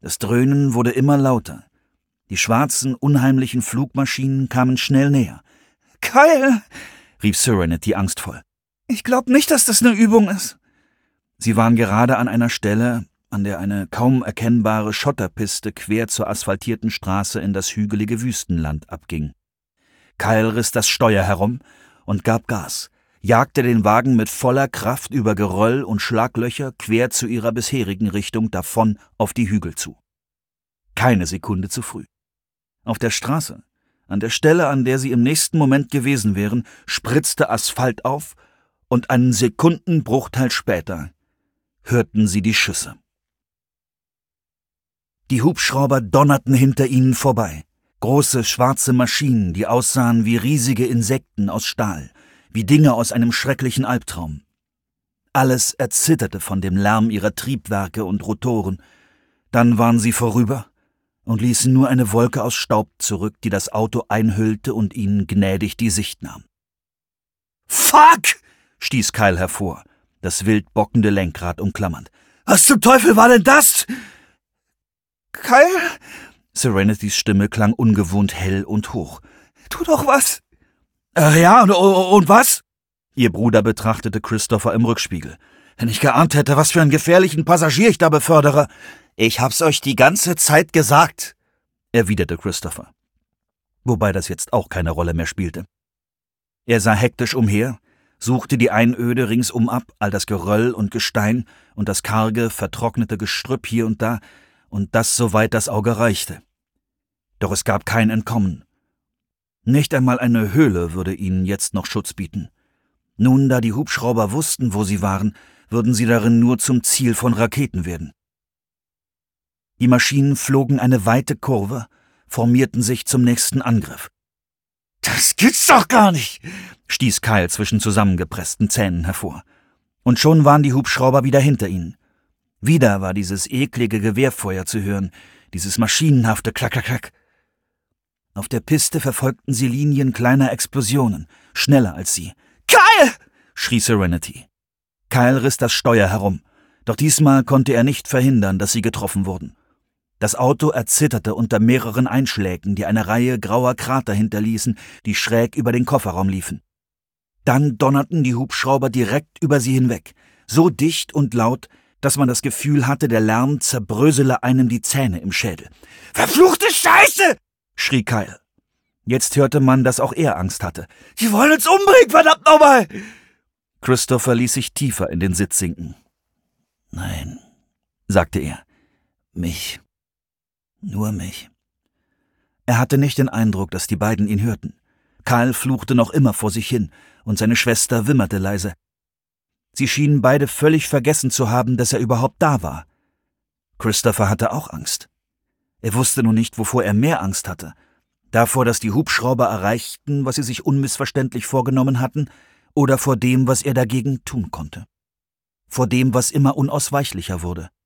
Das Dröhnen wurde immer lauter. Die schwarzen, unheimlichen Flugmaschinen kamen schnell näher. »Kyle«, rief Serenity angstvoll. »Ich glaub nicht, dass das eine Übung ist.« Sie waren gerade an einer Stelle, an der eine kaum erkennbare Schotterpiste quer zur asphaltierten Straße in das hügelige Wüstenland abging. Kyle riss das Steuer herum und gab Gas, jagte den Wagen mit voller Kraft über Geröll und Schlaglöcher quer zu ihrer bisherigen Richtung davon auf die Hügel zu. Keine Sekunde zu früh. Auf der Straße, an der Stelle, an der sie im nächsten Moment gewesen wären, spritzte Asphalt auf und einen Sekundenbruchteil später hörten sie die Schüsse. Die Hubschrauber donnerten hinter ihnen vorbei. Große schwarze Maschinen, die aussahen wie riesige Insekten aus Stahl, wie Dinge aus einem schrecklichen Albtraum. Alles erzitterte von dem Lärm ihrer Triebwerke und Rotoren. Dann waren sie vorüber und ließen nur eine Wolke aus Staub zurück, die das Auto einhüllte und ihnen gnädig die Sicht nahm. »Fuck!« stieß Kyle hervor, das wild bockende Lenkrad umklammernd. »Was zum Teufel war denn das?« »Kyle?« Serenitys Stimme klang ungewohnt hell und hoch. »Tu doch was!« »Ja, und was?« Ihr Bruder betrachtete Christopher im Rückspiegel. »Wenn ich geahnt hätte, was für einen gefährlichen Passagier ich da befördere!« »Ich hab's euch die ganze Zeit gesagt«, erwiderte Christopher. Wobei das jetzt auch keine Rolle mehr spielte. Er sah hektisch umher, suchte die Einöde ringsum ab, all das Geröll und Gestein und das karge, vertrocknete Gestrüpp hier und da, und das soweit das Auge reichte. Doch es gab kein Entkommen. Nicht einmal eine Höhle würde ihnen jetzt noch Schutz bieten. Nun, da die Hubschrauber wussten, wo sie waren, würden sie darin nur zum Ziel von Raketen werden. Die Maschinen flogen eine weite Kurve, formierten sich zum nächsten Angriff. »Das gibt's doch gar nicht«, stieß Kyle zwischen zusammengepressten Zähnen hervor. Und schon waren die Hubschrauber wieder hinter ihnen. Wieder war dieses eklige Gewehrfeuer zu hören, dieses maschinenhafte Klack-Klack-Klack. Auf der Piste verfolgten sie Linien kleiner Explosionen, schneller als sie. »Kyle!« schrie Serenity. Kyle riss das Steuer herum, doch diesmal konnte er nicht verhindern, dass sie getroffen wurden. Das Auto erzitterte unter mehreren Einschlägen, die eine Reihe grauer Krater hinterließen, die schräg über den Kofferraum liefen. Dann donnerten die Hubschrauber direkt über sie hinweg, so dicht und laut, dass man das Gefühl hatte, der Lärm zerbrösele einem die Zähne im Schädel. »Verfluchte Scheiße!« schrie Kyle. Jetzt hörte man, dass auch er Angst hatte. »Die wollen uns umbringen, verdammt nochmal!« Christopher ließ sich tiefer in den Sitz sinken. »Nein«, sagte er, »mich. Nur mich.« Er hatte nicht den Eindruck, dass die beiden ihn hörten. Kyle fluchte noch immer vor sich hin, und seine Schwester wimmerte leise. Sie schienen beide völlig vergessen zu haben, dass er überhaupt da war. Christopher hatte auch Angst. Er wusste nur nicht, wovor er mehr Angst hatte. Davor, dass die Hubschrauber erreichten, was sie sich unmissverständlich vorgenommen hatten, oder vor dem, was er dagegen tun konnte. Vor dem, was immer unausweichlicher wurde.